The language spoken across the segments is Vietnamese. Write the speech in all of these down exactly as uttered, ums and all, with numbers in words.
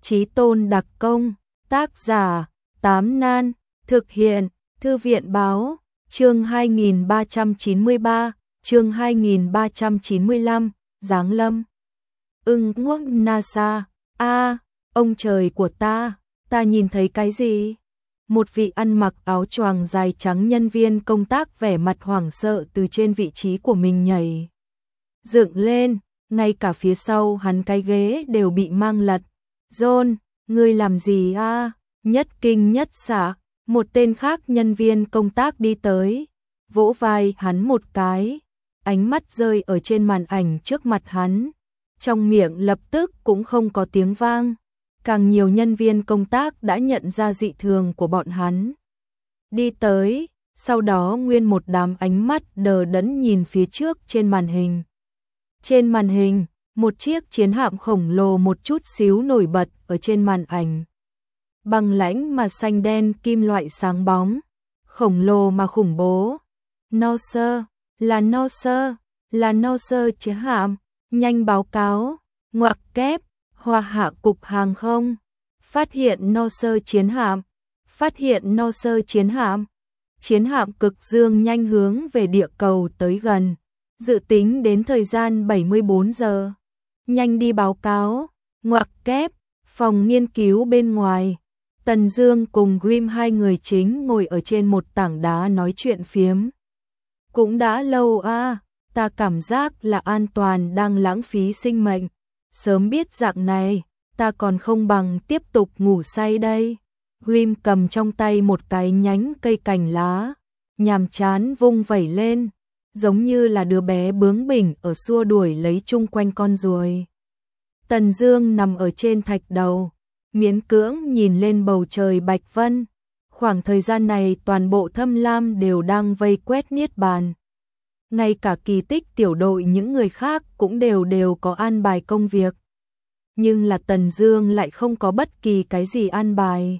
Chí Tôn đặc công, tác giả, Tám Nan, thực hiện, Thư viện báo, chương hai nghìn ba trăm chín mươi ba, chương hai nghìn ba trăm chín mươi lăm, Giáng lâm. Ưng Quốc NASA, a, ông trời của ta, ta nhìn thấy cái gì? Một vị ăn mặc áo choàng dài trắng nhân viên công tác vẻ mặt hoảng sợ từ trên vị trí của mình nhảy dựng lên, ngay cả phía sau hắn cái ghế đều bị mang lật. John, ngươi làm gì a? Nhất kinh nhất xạ, một tên khác nhân viên công tác đi tới, vỗ vai hắn một cái, ánh mắt rơi ở trên màn ảnh trước mặt hắn, trong miệng lập tức cũng không có tiếng vang. Càng nhiều nhân viên công tác đã nhận ra dị thường của bọn hắn. Đi tới, sau đó nguyên một đám ánh mắt đờ đẫn nhìn phía trước trên màn hình. Trên màn hình, một chiếc chiến hạm khổng lồ một chút xíu nổi bật ở trên màn ảnh. Bằng lãnh mà xanh đen kim loại sáng bóng, khổng lồ mà khủng bố. Norse, là Norse, là Norse chiến hạm, nhanh báo cáo, ngoặc kép, Hoa Hạ cục hàng không, phát hiện Norse chiến hạm, phát hiện Norse chiến hạm. Chiến hạm cực dương nhanh hướng về địa cầu tới gần, dự tính đến thời gian bảy mươi bốn giờ. Nhanh đi báo cáo, ngoặc kép, phòng nghiên cứu bên ngoài. Tần Dương cùng Grim hai người chính ngồi ở trên một tảng đá nói chuyện phiếm. Cũng đã lâu a, à, ta cảm giác là an toàn đang lãng phí sinh mệnh. Sớm biết dạng này, ta còn không bằng tiếp tục ngủ say đây. Grim cầm trong tay một cái nhánh cây cành lá, nhàm chán vung vẩy lên, giống như là đứa bé bướng bỉnh ở xua đuổi lấy chung quanh con ruồi. Tần Dương nằm ở trên thạch đầu, miễn cưỡng nhìn lên bầu trời bạch vân. Khoảng thời gian này toàn bộ Thâm Lam đều đang vây quét niết bàn. Ngay cả Kỳ Tích tiểu đội những người khác cũng đều đều có an bài công việc. Nhưng là Tần Dương lại không có bất kỳ cái gì an bài.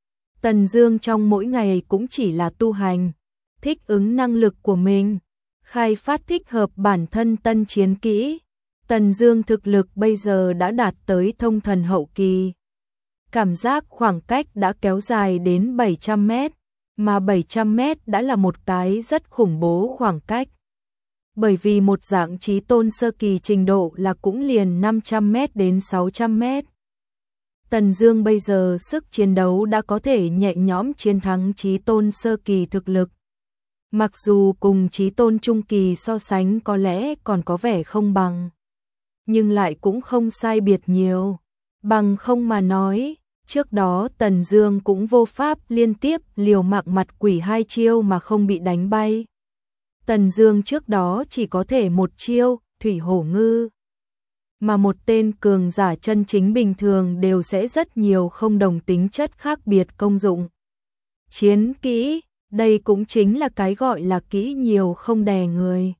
Tần Dương trong mỗi ngày cũng chỉ là tu hành, thích ứng năng lực của mình, khai phát thích hợp bản thân tân chiến kỹ. Tần Dương thực lực bây giờ đã đạt tới thông thần hậu kỳ. Cảm giác khoảng cách đã kéo dài đến bảy trăm mét, mà bảy trăm mét đã là một cái rất khủng bố khoảng cách. Bởi vì một dạng chí tôn sơ kỳ trình độ là cũng liền năm trăm mét đến sáu trăm mét. Tần Dương bây giờ sức chiến đấu đã có thể nhẹ nhõm chiến thắng chí tôn sơ kỳ thực lực. Mặc dù cùng chí tôn trung kỳ so sánh có lẽ còn có vẻ không bằng, nhưng lại cũng không sai biệt nhiều. Bằng không mà nói, trước đó Tần Dương cũng vô pháp liên tiếp liều mạng mặt quỷ hai chiêu mà không bị đánh bay. Tần Dương trước đó chỉ có thể một chiêu, thủy hổ ngư. Mà một tên cường giả chân chính bình thường đều sẽ rất nhiều không đồng tính chất khác biệt công dụng. Chiến kỹ, đây cũng chính là cái gọi là kỹ nhiều không đè người.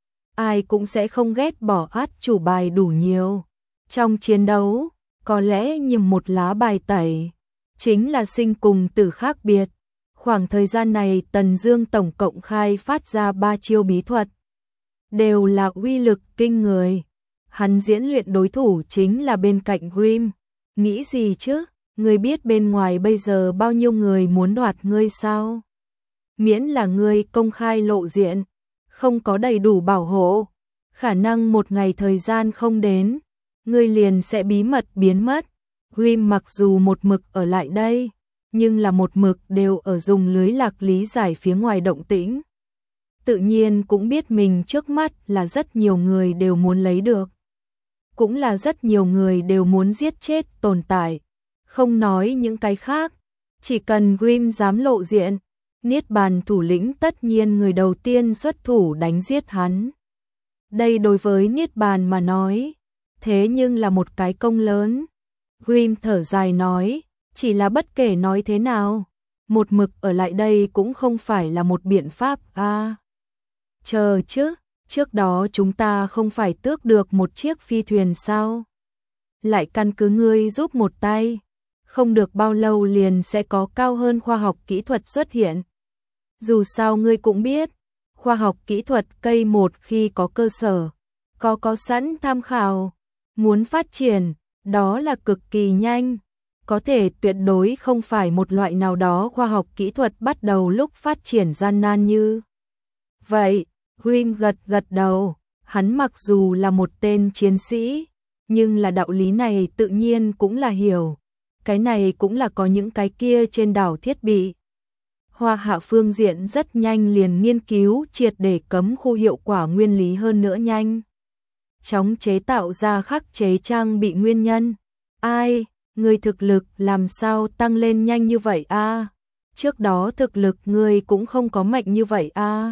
Ai cũng sẽ không ghét bỏ át chủ bài đủ nhiều. Trong chiến đấu, có lẽ như một lá bài tẩy, chính là sinh cùng tử khác biệt. Khoảng thời gian này Tần Dương tổng cộng khai phát ra ba chiêu bí thuật, đều là uy lực kinh người. Hắn diễn luyện đối thủ chính là bên cạnh Grim. Nghĩ gì chứ, ngươi biết bên ngoài bây giờ bao nhiêu người muốn đoạt ngươi sao? Miễn là ngươi công khai lộ diện, không có đầy đủ bảo hộ, khả năng một ngày thời gian không đến, ngươi liền sẽ bí mật biến mất. Grim mặc dù một mực ở lại đây, nhưng là một mực đều ở dùng lưới lạc lý giải phía ngoài động tĩnh. Tự nhiên cũng biết mình trước mắt là rất nhiều người đều muốn lấy được, cũng là rất nhiều người đều muốn giết chết tồn tại. Không nói những cái khác, chỉ cần Grim dám lộ diện, Niết Bàn thủ lĩnh tất nhiên người đầu tiên xuất thủ đánh giết hắn. Đây đối với Niết Bàn mà nói, thế nhưng là một cái công lớn. Grim thở dài nói, chỉ là bất kể nói thế nào, một mực ở lại đây cũng không phải là một biện pháp a. À, chờ chứ, trước đó chúng ta không phải tước được một chiếc phi thuyền sao? Lại căn cứ ngươi giúp một tay, không được bao lâu liền sẽ có cao hơn khoa học kỹ thuật xuất hiện. Dù sao ngươi cũng biết, khoa học kỹ thuật cây một khi có cơ sở, có có sẵn tham khảo, muốn phát triển, đó là cực kỳ nhanh. có thể tuyệt đối không phải một loại nào đó khoa học kỹ thuật bắt đầu lúc phát triển gian nan như vậy. Grimm gật gật đầu, hắn mặc dù là một tên chiến sĩ, nhưng là đạo lý này tự nhiên cũng là hiểu. Cái này cũng là có những cái kia trên đảo thiết bị. Hoa Hạ phương diện rất nhanh liền nghiên cứu triệt để cấm khu hiệu quả nguyên lý hơn nữa nhanh chóng chế tạo ra khắc chế trang bị nguyên nhân. Ai, người thực lực làm sao tăng lên nhanh như vậy a? Trước đó thực lực người cũng không có mạnh như vậy a.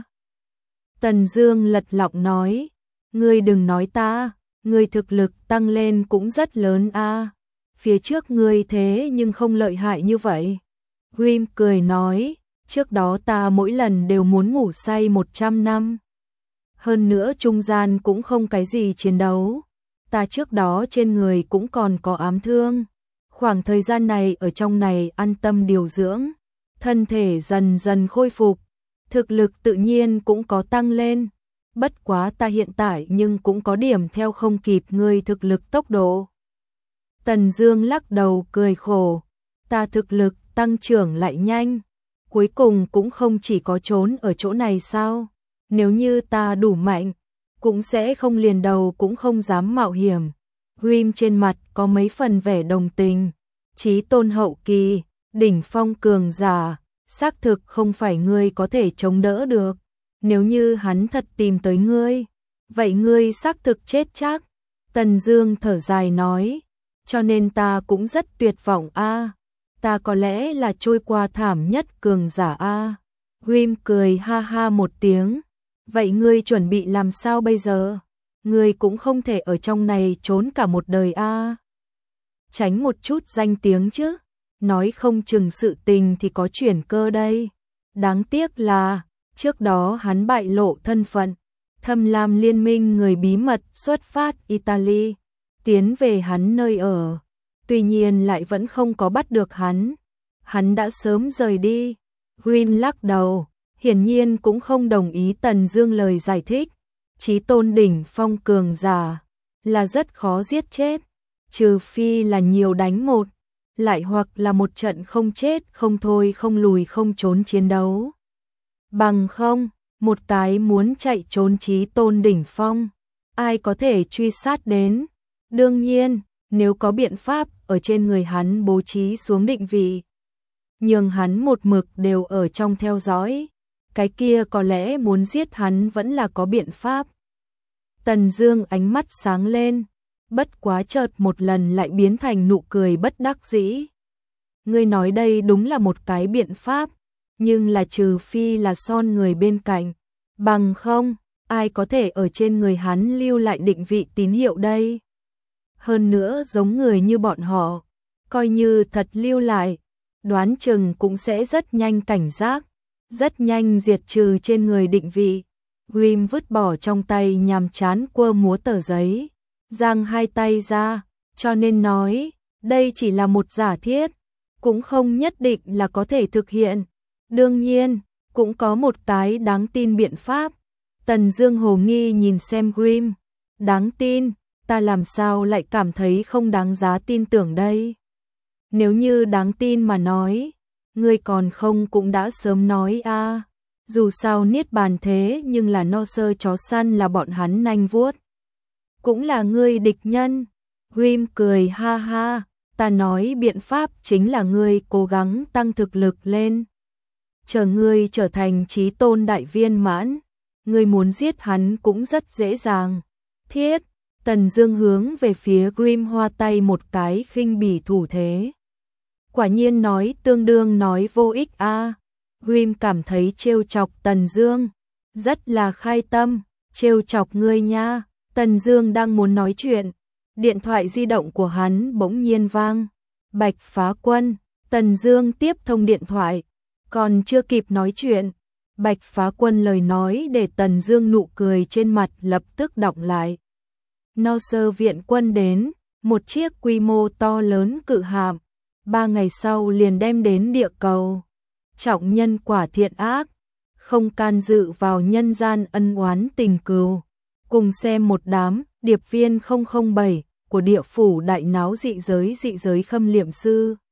Tần Dương lật lọng nói, ngươi đừng nói ta, ngươi thực lực tăng lên cũng rất lớn a. Phía trước ngươi thế nhưng không lợi hại như vậy. Grimm cười nói, trước đó ta mỗi lần đều muốn ngủ say một trăm năm. Hơn nữa trung gian cũng không cái gì chiến đấu. Ta trước đó trên người cũng còn có ám thương. Khoảng thời gian này ở trong này an tâm điều dưỡng, thân thể dần dần khôi phục, thực lực tự nhiên cũng có tăng lên. Bất quá ta hiện tại nhưng cũng có điểm theo không kịp ngươi thực lực tốc độ. Tần Dương lắc đầu cười khổ, ta thực lực tăng trưởng lại nhanh, cuối cùng cũng không chỉ có trốn ở chỗ này sao? Nếu như ta đủ mạnh, cũng sẽ không liền đầu cũng không dám mạo hiểm. Grimm trên mặt có mấy phần vẻ đồng tình, chí tôn hậu kỳ, đỉnh phong cường giả, xác thực không phải ngươi có thể chống đỡ được. Nếu như hắn thật tìm tới ngươi, vậy ngươi xác thực chết chắc. Tần Dương thở dài nói, cho nên ta cũng rất tuyệt vọng a. Ta có lẽ là trôi qua thảm nhất cường giả a. Grimm cười ha ha một tiếng, vậy ngươi chuẩn bị làm sao bây giờ? Ngươi cũng không thể ở trong này trốn cả một đời a. Tránh một chút danh tiếng chứ, nói không chừng sự tình thì có chuyển cơ đây. Đáng tiếc là trước đó hắn bại lộ thân phận, Thâm Lam liên minh người bí mật xuất phát Italy, tiến về hắn nơi ở, tuy nhiên lại vẫn không có bắt được hắn. Hắn đã sớm rời đi. Green lắc đầu, hiển nhiên cũng không đồng ý Tần Dương lời giải thích. Chí tôn đỉnh phong cường giả là rất khó giết chết, trừ phi là nhiều đánh một, lại hoặc là một trận không chết không thôi không lùi không trốn chiến đấu. Bằng không, một cái muốn chạy trốn chí tôn đỉnh phong, ai có thể truy sát đến? Đương nhiên, nếu có biện pháp ở trên người hắn bố trí xuống định vị, nhường hắn một mực đều ở trong theo dõi, cái kia có lẽ muốn giết hắn vẫn là có biện pháp. Tần Dương ánh mắt sáng lên, bất quá chợt một lần lại biến thành nụ cười bất đắc dĩ. Ngươi nói đây đúng là một cái biện pháp, nhưng là trừ phi là son người bên cạnh, bằng không, ai có thể ở trên người hắn lưu lại định vị tín hiệu đây? Hơn nữa giống người như bọn họ, coi như thật lưu lại, đoán chừng cũng sẽ rất nhanh cảnh giác, rất nhanh diệt trừ trên người định vị. Grimm vứt bỏ trong tay nhàm chán quơ múa tờ giấy, giang hai tay ra, cho nên nói, đây chỉ là một giả thiết, cũng không nhất định là có thể thực hiện. Đương nhiên, cũng có một cái đáng tin biện pháp. Tần Dương hồ nghi nhìn xem Grimm, đáng tin, ta làm sao lại cảm thấy không đáng giá tin tưởng đây? Nếu như đáng tin mà nói, ngươi còn không cũng đã sớm nói a. À. Dù sao niết bàn thế nhưng là no sơ chó săn là bọn hắn nanh vuốt, cũng là ngươi địch nhân. Grimm cười ha ha, ta nói biện pháp chính là ngươi cố gắng tăng thực lực lên, chờ ngươi trở thành chí tôn đại viên mãn, ngươi muốn giết hắn cũng rất dễ dàng. Thiết, Tần Dương hướng về phía Grimm hoa tay một cái khinh bỉ thủ thế. Quả nhiên nói tương đương nói vô ích a. À. Grimm cảm thấy trêu chọc Tần Dương, rất là khai tâm, trêu chọc ngươi nha. Tần Dương đang muốn nói chuyện, điện thoại di động của hắn bỗng nhiên vang. Bạch Phá Quân. Tần Dương tiếp thông điện thoại, còn chưa kịp nói chuyện, Bạch Phá Quân lời nói để Tần Dương nụ cười trên mặt lập tức đọng lại. No sơ viện quân đến, một chiếc quy mô to lớn cự hạm, ba ngày sau liền đem đến địa cầu. Trọng nhân quả thiện ác, không can dự vào nhân gian ân oán tình cừu. Cùng xem một đám điệp viên không không bảy của địa phủ đại náo dị giới dị giới khâm liệm sư.